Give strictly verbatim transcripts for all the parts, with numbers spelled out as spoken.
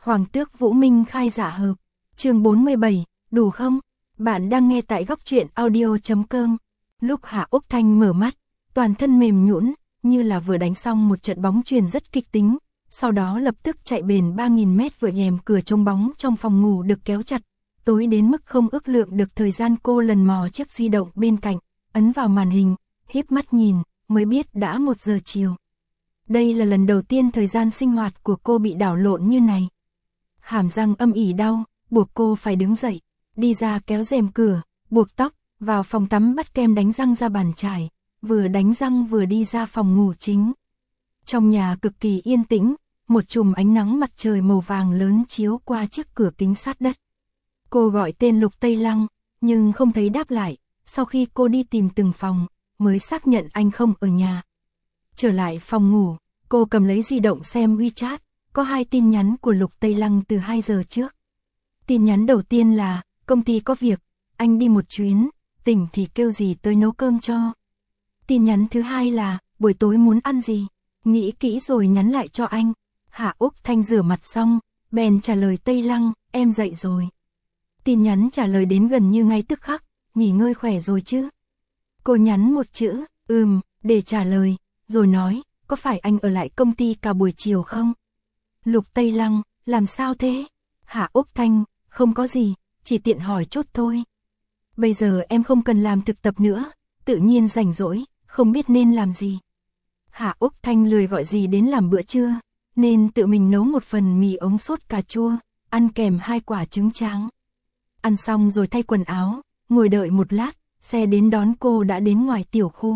Hoàng tước Vũ Minh khai giả hợp. Chương bốn mươi bảy, đủ không? Bạn đang nghe tại góc truyện audio chấm com. Lúc Hạ Úc Thanh mở mắt, toàn thân mềm nhũn, như là vừa đánh xong một trận bóng chuyền rất kịch tính, sau đó lập tức chạy bền ba nghìn mét vừa nhèm cửa trông bóng trong phòng ngủ được kéo chặt, tối đến mức không ước lượng được thời gian. Cô lần mò chiếc di động bên cạnh, ấn vào màn hình, híp mắt nhìn, mới biết đã một giờ chiều. Đây là lần đầu tiên thời gian sinh hoạt của cô bị đảo lộn như này. Hàm răng âm ỉ đau, buộc cô phải đứng dậy, đi ra kéo rèm cửa, buộc tóc, vào phòng tắm bắt kem đánh răng ra bàn chải, vừa đánh răng vừa đi ra phòng ngủ chính. Trong nhà cực kỳ yên tĩnh, một chùm ánh nắng mặt trời màu vàng lớn chiếu qua chiếc cửa kính sát đất. Cô gọi tên Lục Tây Lăng, nhưng không thấy đáp lại, sau khi cô đi tìm từng phòng, mới xác nhận anh không ở nhà. Trở lại phòng ngủ, cô cầm lấy di động xem WeChat, có hai tin nhắn của Lục Tây Lăng từ hai giờ trước. Tin nhắn đầu tiên là, công ty có việc, anh đi một chuyến, tỉnh thì kêu gì tới nấu cơm cho. Tin nhắn thứ hai là, buổi tối muốn ăn gì, nghĩ kỹ rồi nhắn lại cho anh. Hạ Úc Thanh rửa mặt xong, bèn trả lời Tây Lăng, em dậy rồi. Tin nhắn trả lời đến gần như ngay tức khắc, nghỉ ngơi khỏe rồi chứ. Cô nhắn một chữ, ừm, để trả lời, rồi nói, có phải anh ở lại công ty cả buổi chiều không? Lục Tây Lăng, làm sao thế? Hạ Úc Thanh, không có gì, chỉ tiện hỏi chút thôi. Bây giờ em không cần làm thực tập nữa, tự nhiên rảnh rỗi, không biết nên làm gì. Hạ Úc Thanh lười gọi gì đến làm bữa trưa, nên tự mình nấu một phần mì ống sốt cà chua, ăn kèm hai quả trứng tráng. Ăn xong rồi thay quần áo, ngồi đợi một lát, xe đến đón cô đã đến ngoài tiểu khu.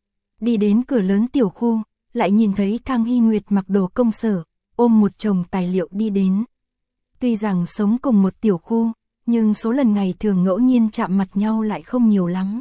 Đi đến cửa lớn tiểu khu, lại nhìn thấy Thang Hy Nguyệt mặc đồ công sở, ôm một chồng tài liệu đi đến. Tuy rằng sống cùng một tiểu khu, nhưng số lần ngày thường ngẫu nhiên chạm mặt nhau lại không nhiều lắm.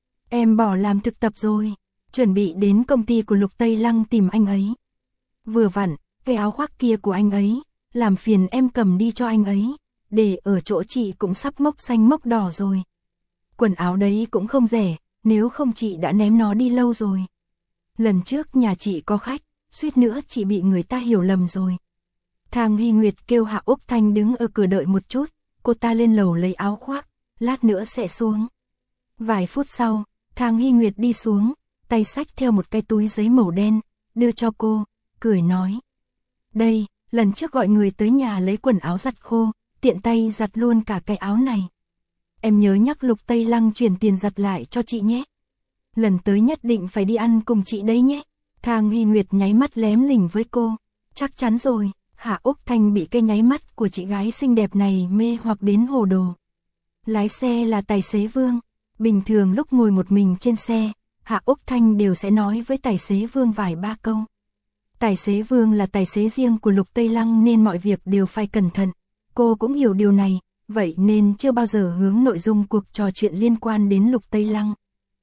Em bỏ làm thực tập rồi, chuẩn bị đến công ty của Lục Tây Lăng tìm anh ấy. Vừa vặn, cái áo khoác kia của anh ấy, làm phiền em cầm đi cho anh ấy, để ở chỗ chị cũng sắp mốc xanh mốc đỏ rồi. Quần áo đấy cũng không rẻ, nếu không chị đã ném nó đi lâu rồi. Lần trước nhà chị có khách, suýt nữa chị bị người ta hiểu lầm rồi. Thang Hy Nguyệt kêu Hạ Úc Thanh đứng ở cửa đợi một chút, cô ta lên lầu lấy áo khoác, lát nữa sẽ xuống. Vài phút sau, Thang Hy Nguyệt đi xuống, tay xách theo một cái túi giấy màu đen, đưa cho cô, cười nói. Đây, lần trước gọi người tới nhà lấy quần áo giặt khô, tiện tay giặt luôn cả cái áo này. Em nhớ nhắc Lục Tây Lăng chuyển tiền giặt lại cho chị nhé. Lần tới nhất định phải đi ăn cùng chị đấy nhé. Thang Hy Nguyệt nháy mắt lém lỉnh với cô. Chắc chắn rồi. Hạ Úc Thanh bị cái nháy mắt của chị gái xinh đẹp này mê hoặc đến hồ đồ. Lái xe là tài xế Vương. Bình thường lúc ngồi một mình trên xe, Hạ Úc Thanh đều sẽ nói với tài xế Vương vài ba câu. Tài xế Vương là tài xế riêng của Lục Tây Lăng nên mọi việc đều phải cẩn thận. Cô cũng hiểu điều này, vậy nên chưa bao giờ hướng nội dung cuộc trò chuyện liên quan đến Lục Tây Lăng.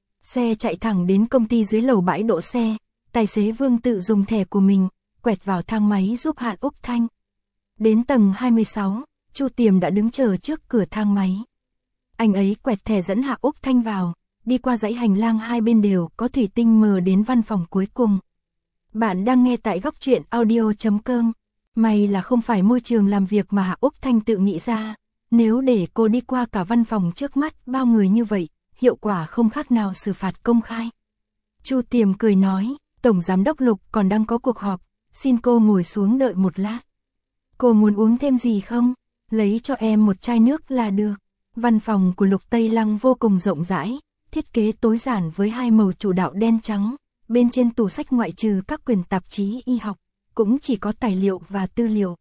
Xe chạy thẳng đến công ty dưới lầu bãi đỗ xe, tài xế Vương tự dùng thẻ của mình, quẹt vào thang máy giúp Hạ Úc Thanh. Đến tầng hai mươi sáu, Chu Tiềm đã đứng chờ trước cửa thang máy. Anh ấy quẹt thẻ dẫn Hạ Úc Thanh vào, đi qua dãy hành lang hai bên đều có thủy tinh mờ đến văn phòng cuối cùng. Bạn đang nghe tại góc truyện audio chấm com. May là không phải môi trường làm việc mà Hạ Úc Thanh tự nghĩ ra, nếu để cô đi qua cả văn phòng trước mắt bao người như vậy, hiệu quả không khác nào xử phạt công khai. Chu Tiềm cười nói, Tổng Giám đốc Lục còn đang có cuộc họp, xin cô ngồi xuống đợi một lát. Cô muốn uống thêm gì không? Lấy cho em một chai nước là được. Văn phòng của Lục Tây Lăng vô cùng rộng rãi, thiết kế tối giản với hai màu chủ đạo đen trắng, bên trên tủ sách ngoại trừ các quyển tạp chí y học, cũng chỉ có tài liệu và tư liệu.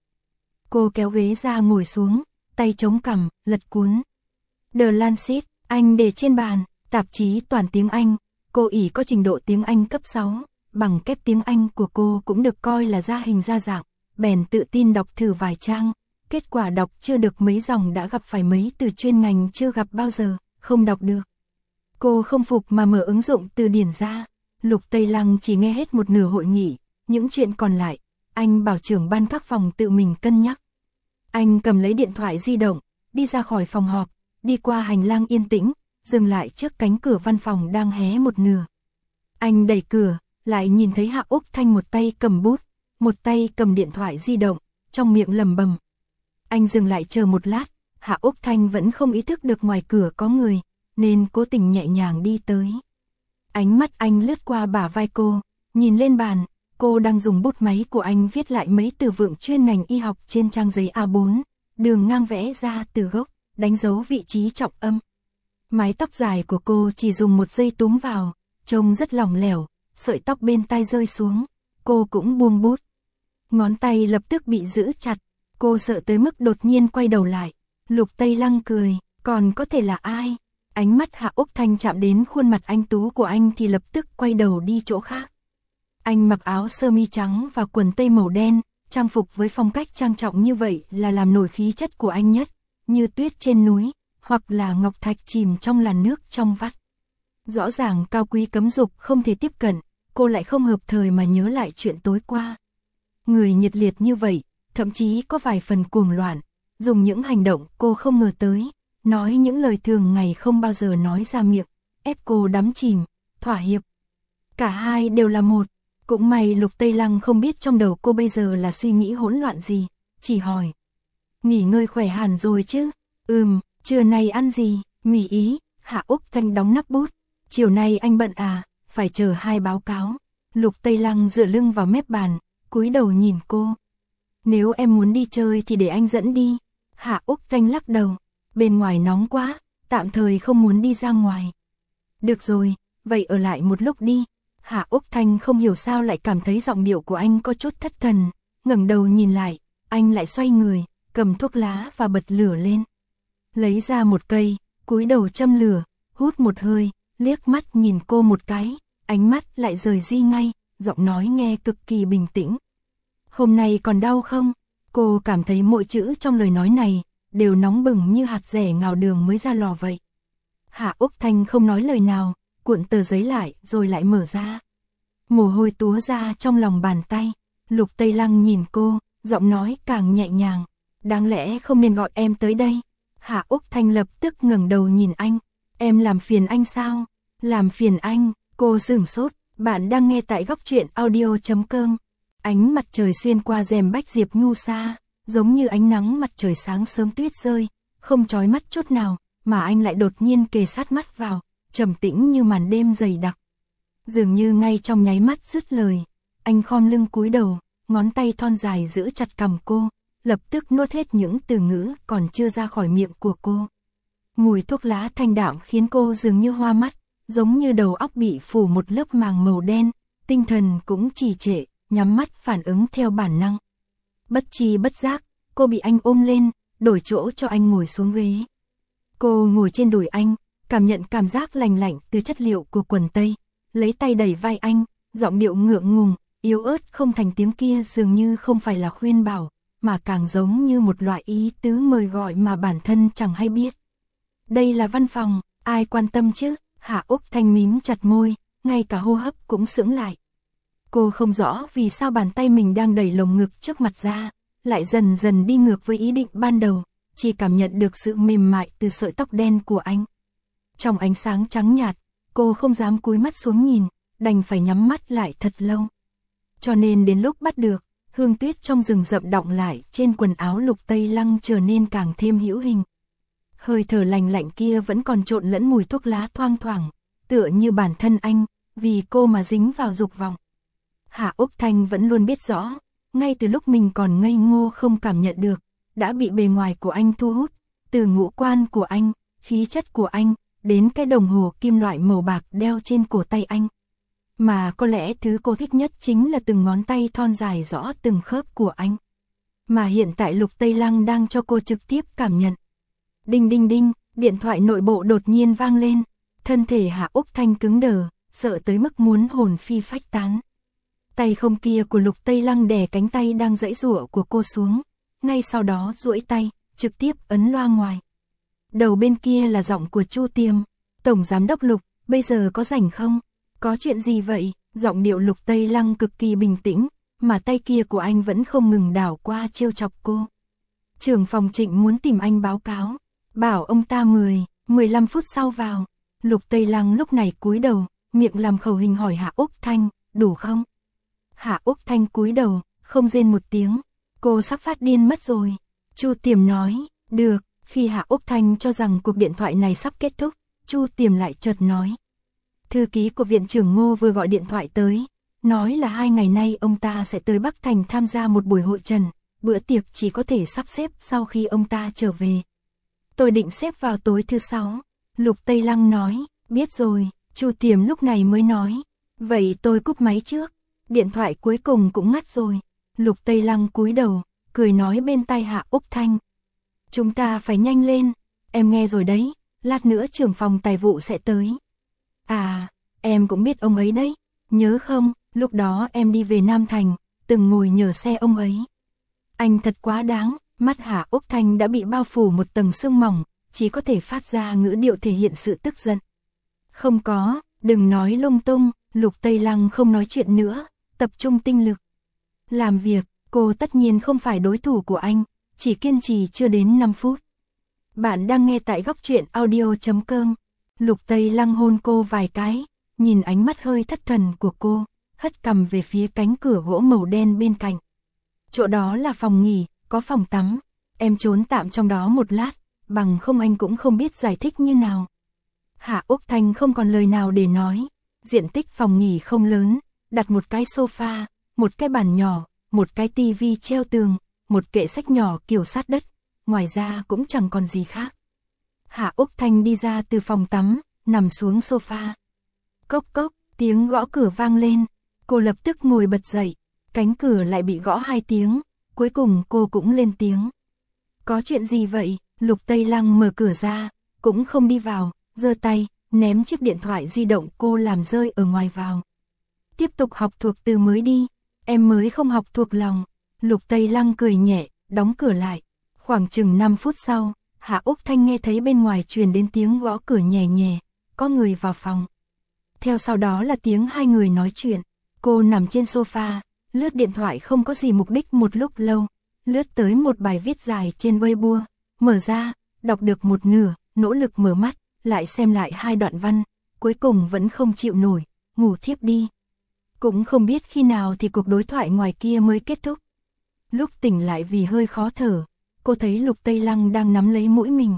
Cô kéo ghế ra ngồi xuống, tay chống cằm, lật cuốn. The Lancet, Anh để trên bàn, tạp chí toàn tiếng Anh, cô ỷ có trình độ tiếng Anh cấp sáu, bằng kép tiếng Anh của cô cũng được coi là ra hình ra dạng, bèn tự tin đọc thử vài trang, kết quả đọc chưa được mấy dòng đã gặp phải mấy từ chuyên ngành chưa gặp bao giờ, không đọc được. Cô không phục mà mở ứng dụng từ điển ra, Lục Tây Lăng chỉ nghe hết một nửa hội nghị, những chuyện còn lại, anh bảo trưởng ban các phòng tự mình cân nhắc. Anh cầm lấy điện thoại di động, đi ra khỏi phòng họp, đi qua hành lang yên tĩnh, dừng lại trước cánh cửa văn phòng đang hé một nửa. Anh đẩy cửa, lại nhìn thấy Hạ Úc Thanh một tay cầm bút, một tay cầm điện thoại di động, trong miệng lẩm bẩm. Anh dừng lại chờ một lát, Hạ Úc Thanh vẫn không ý thức được ngoài cửa có người, nên cố tình nhẹ nhàng đi tới. Ánh mắt anh lướt qua bả vai cô, nhìn lên bàn, cô đang dùng bút máy của anh viết lại mấy từ vựng chuyên ngành y học trên trang giấy A bốn, đường ngang vẽ ra từ gốc, đánh dấu vị trí trọng âm. Mái tóc dài của cô chỉ dùng một giây túm vào, trông rất lỏng lẻo, sợi tóc bên tai rơi xuống, cô cũng buông bút. Ngón tay lập tức bị giữ chặt, cô sợ tới mức đột nhiên quay đầu lại. Lục Tây Lăng cười, còn có thể là ai? Ánh mắt Hạ Úc Thanh chạm đến khuôn mặt anh tú của anh thì lập tức quay đầu đi chỗ khác. Anh mặc áo sơ mi trắng và quần tây màu đen, trang phục với phong cách trang trọng như vậy là làm nổi khí chất của anh nhất, như tuyết trên núi, hoặc là ngọc thạch chìm trong làn nước trong vắt. Rõ ràng cao quý cấm dục không thể tiếp cận, cô lại không hợp thời mà nhớ lại chuyện tối qua. Người nhiệt liệt như vậy, thậm chí có vài phần cuồng loạn, dùng những hành động cô không ngờ tới, nói những lời thường ngày không bao giờ nói ra miệng, ép cô đắm chìm, thỏa hiệp. Cả hai đều là một, cũng may Lục Tây Lăng không biết trong đầu cô bây giờ là suy nghĩ hỗn loạn gì, chỉ hỏi. Nghỉ ngơi khỏe hẳn rồi chứ? Ừm, trưa nay ăn gì? Mì Ý. Hạ Úc Thanh đóng nắp bút. Chiều nay anh bận à, phải chờ hai báo cáo. Lục Tây Lăng dựa lưng vào mép bàn, cúi đầu nhìn cô. Nếu em muốn đi chơi thì để anh dẫn đi. Hạ Úc Thanh lắc đầu, bên ngoài nóng quá, tạm thời không muốn đi ra ngoài. Được rồi, vậy ở lại một lúc đi. Hạ Úc Thanh không hiểu sao lại cảm thấy giọng điệu của anh có chút thất thần, ngẩng đầu nhìn lại, anh lại xoay người, cầm thuốc lá và bật lửa lên. Lấy ra một cây, cúi đầu châm lửa, hút một hơi, liếc mắt nhìn cô một cái, ánh mắt lại rời di ngay, giọng nói nghe cực kỳ bình tĩnh. Hôm nay còn đau không? Cô cảm thấy mỗi chữ trong lời nói này đều nóng bừng như hạt dẻ ngào đường mới ra lò vậy. Hạ Úc Thanh không nói lời nào, cuộn tờ giấy lại rồi lại mở ra. Mồ hôi túa ra trong lòng bàn tay. Lục Tây Lăng nhìn cô, giọng nói càng nhẹ nhàng. Đáng lẽ không nên gọi em tới đây. Hạ Úc Thanh lập tức ngẩng đầu nhìn anh. Em làm phiền anh sao? Làm phiền anh. Cô sửng sốt. Bạn đang nghe tại góc truyện audio chấm com. Ánh mặt trời xuyên qua rèm bách diệp nhu sa, giống như ánh nắng mặt trời sáng sớm tuyết rơi, không chói mắt chút nào, mà anh lại đột nhiên kề sát mắt vào, trầm tĩnh như màn đêm dày đặc. Dường như ngay trong nháy mắt dứt lời, anh khom lưng cúi đầu, ngón tay thon dài giữ chặt cằm cô, lập tức nuốt hết những từ ngữ còn chưa ra khỏi miệng của cô. Mùi thuốc lá thanh đạm khiến cô dường như hoa mắt, giống như đầu óc bị phủ một lớp màng màu đen, tinh thần cũng trì trệ, nhắm mắt phản ứng theo bản năng. Bất tri bất giác, cô bị anh ôm lên, đổi chỗ cho anh ngồi xuống ghế. Cô ngồi trên đùi anh, cảm nhận cảm giác lành lạnh từ chất liệu của quần tây, lấy tay đẩy vai anh, giọng điệu ngượng ngùng, yếu ớt không thành tiếng kia dường như không phải là khuyên bảo, mà càng giống như một loại ý tứ mời gọi mà bản thân chẳng hay biết. Đây là văn phòng, ai quan tâm chứ? Hạ Úc Thanh mím chặt môi, ngay cả hô hấp cũng sững lại. Cô không rõ vì sao bàn tay mình đang đẩy lồng ngực trước mặt ra, lại dần dần đi ngược với ý định ban đầu, chỉ cảm nhận được sự mềm mại từ sợi tóc đen của anh. Trong ánh sáng trắng nhạt, cô không dám cúi mắt xuống nhìn, đành phải nhắm mắt lại thật lâu. Cho nên đến lúc bắt được, hương tuyết trong rừng rậm đọng lại trên quần áo Lục Tây Lăng trở nên càng thêm hữu hình. Hơi thở lành lạnh kia vẫn còn trộn lẫn mùi thuốc lá thoang thoảng, tựa như bản thân anh, vì cô mà dính vào dục vọng. Hạ Úc Thanh vẫn luôn biết rõ, ngay từ lúc mình còn ngây ngô không cảm nhận được, đã bị bề ngoài của anh thu hút, từ ngũ quan của anh, khí chất của anh, đến cái đồng hồ kim loại màu bạc đeo trên cổ tay anh. Mà có lẽ thứ cô thích nhất chính là từng ngón tay thon dài rõ từng khớp của anh. Mà hiện tại Lục Tây Lăng đang cho cô trực tiếp cảm nhận. Đinh đinh đinh, điện thoại nội bộ đột nhiên vang lên, thân thể Hạ Úc Thanh cứng đờ, sợ tới mức muốn hồn phi phách tán. Tay không kia của Lục Tây Lăng đè cánh tay đang giãy giụa của cô xuống, ngay sau đó duỗi tay, trực tiếp ấn loa ngoài. Đầu bên kia là giọng của Chu Tiêm, Tổng Giám đốc Lục, bây giờ có rảnh không? Có chuyện gì vậy? Giọng điệu Lục Tây Lăng cực kỳ bình tĩnh, mà tay kia của anh vẫn không ngừng đảo qua trêu chọc cô. Trưởng phòng Trịnh muốn tìm anh báo cáo, bảo ông ta mười, mười lăm phút sau vào. Lục Tây Lăng lúc này cúi đầu, miệng làm khẩu hình hỏi Hạ Úc Thanh, đủ không? Hạ Úc Thanh cúi đầu, không rên một tiếng, cô sắp phát điên mất rồi. Chu Tiềm nói, được. Khi Hạ Úc Thanh cho rằng cuộc điện thoại này sắp kết thúc, Chu Tiềm lại chợt nói. Thư ký của viện trưởng Ngô vừa gọi điện thoại tới, nói là hai ngày nay ông ta sẽ tới Bắc Thành tham gia một buổi hội trần, bữa tiệc chỉ có thể sắp xếp sau khi ông ta trở về. Tôi định xếp vào tối thứ sáu. Lục Tây Lăng nói, biết rồi. Chu Tiềm lúc này mới nói, vậy tôi cúp máy trước. Điện thoại cuối cùng cũng ngắt rồi. Lục Tây Lăng cúi đầu, cười nói bên tai Hạ Úc Thanh. Chúng ta phải nhanh lên, em nghe rồi đấy, lát nữa trưởng phòng tài vụ sẽ tới. À, em cũng biết ông ấy đấy, nhớ không, lúc đó em đi về Nam Thành, từng ngồi nhờ xe ông ấy. Anh thật quá đáng, mắt Hạ Úc Thanh đã bị bao phủ một tầng sương mỏng, chỉ có thể phát ra ngữ điệu thể hiện sự tức giận. Không có, đừng nói lung tung, Lục Tây Lăng không nói chuyện nữa, tập trung tinh lực. Làm việc, cô tất nhiên không phải đối thủ của anh, chỉ kiên trì chưa đến năm phút. Bạn đang nghe tại góc truyện audio chấm com. Lục Tây Lăng hôn cô vài cái, nhìn ánh mắt hơi thất thần của cô, hất cằm về phía cánh cửa gỗ màu đen bên cạnh. Chỗ đó là phòng nghỉ, có phòng tắm, em trốn tạm trong đó một lát, bằng không anh cũng không biết giải thích như nào. Hạ Úc Thanh không còn lời nào để nói, diện tích phòng nghỉ không lớn, đặt một cái sofa, một cái bàn nhỏ, một cái tivi treo tường, một kệ sách nhỏ kiểu sát đất, ngoài ra cũng chẳng còn gì khác. Hạ Úc Thanh đi ra từ phòng tắm, nằm xuống sofa. Cốc cốc, tiếng gõ cửa vang lên, cô lập tức ngồi bật dậy, cánh cửa lại bị gõ hai tiếng, cuối cùng cô cũng lên tiếng. Có chuyện gì vậy? Lục Tây Lăng mở cửa ra, cũng không đi vào, giơ tay, ném chiếc điện thoại di động cô làm rơi ở ngoài vào. Tiếp tục học thuộc từ mới đi, em mới không học thuộc lòng. Lục Tây Lăng cười nhẹ, đóng cửa lại. Khoảng chừng năm phút sau, Hạ Úc Thanh nghe thấy bên ngoài truyền đến tiếng gõ cửa nhẹ nhẹ, có người vào phòng. Theo sau đó là tiếng hai người nói chuyện, cô nằm trên sofa, lướt điện thoại không có gì mục đích một lúc lâu, lướt tới một bài viết dài trên Weibo, mở ra, đọc được một nửa, nỗ lực mở mắt, lại xem lại hai đoạn văn, cuối cùng vẫn không chịu nổi, ngủ thiếp đi. Cũng không biết khi nào thì cuộc đối thoại ngoài kia mới kết thúc. Lúc tỉnh lại vì hơi khó thở, cô thấy Lục Tây Lăng đang nắm lấy mũi mình.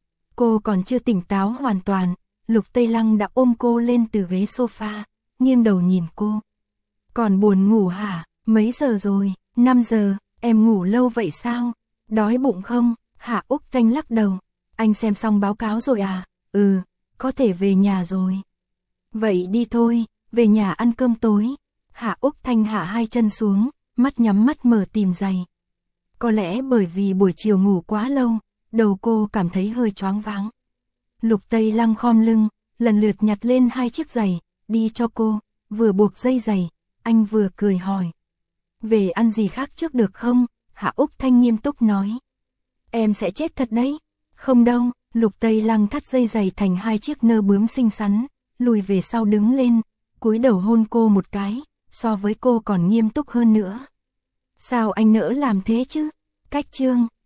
Cô còn chưa tỉnh táo hoàn toàn, Lục Tây Lăng đã ôm cô lên từ ghế sofa, nghiêng đầu nhìn cô. Còn buồn ngủ hả? Mấy giờ rồi? năm giờ, em ngủ lâu vậy sao? Đói bụng không? Hạ Úc Thanh lắc đầu. Anh xem xong báo cáo rồi à? Ừ, có thể về nhà rồi. Vậy đi thôi, về nhà ăn cơm tối. Hạ Úc Thanh hạ hai chân xuống, mắt nhắm mắt mở tìm giày. Có lẽ bởi vì buổi chiều ngủ quá lâu, đầu cô cảm thấy hơi choáng váng. Lục Tây Lăng khom lưng, lần lượt nhặt lên hai chiếc giày, đi cho cô, vừa buộc dây giày, anh vừa cười hỏi. Về ăn gì khác trước được không? Hạ Úc Thanh nghiêm túc nói. Em sẽ chết thật đấy. Không đâu, Lục Tây Lăng thắt dây giày thành hai chiếc nơ bướm xinh xắn, lùi về sau đứng lên, cúi đầu hôn cô một cái, so với cô còn nghiêm túc hơn nữa. Sao anh nỡ làm thế chứ? Cách chương.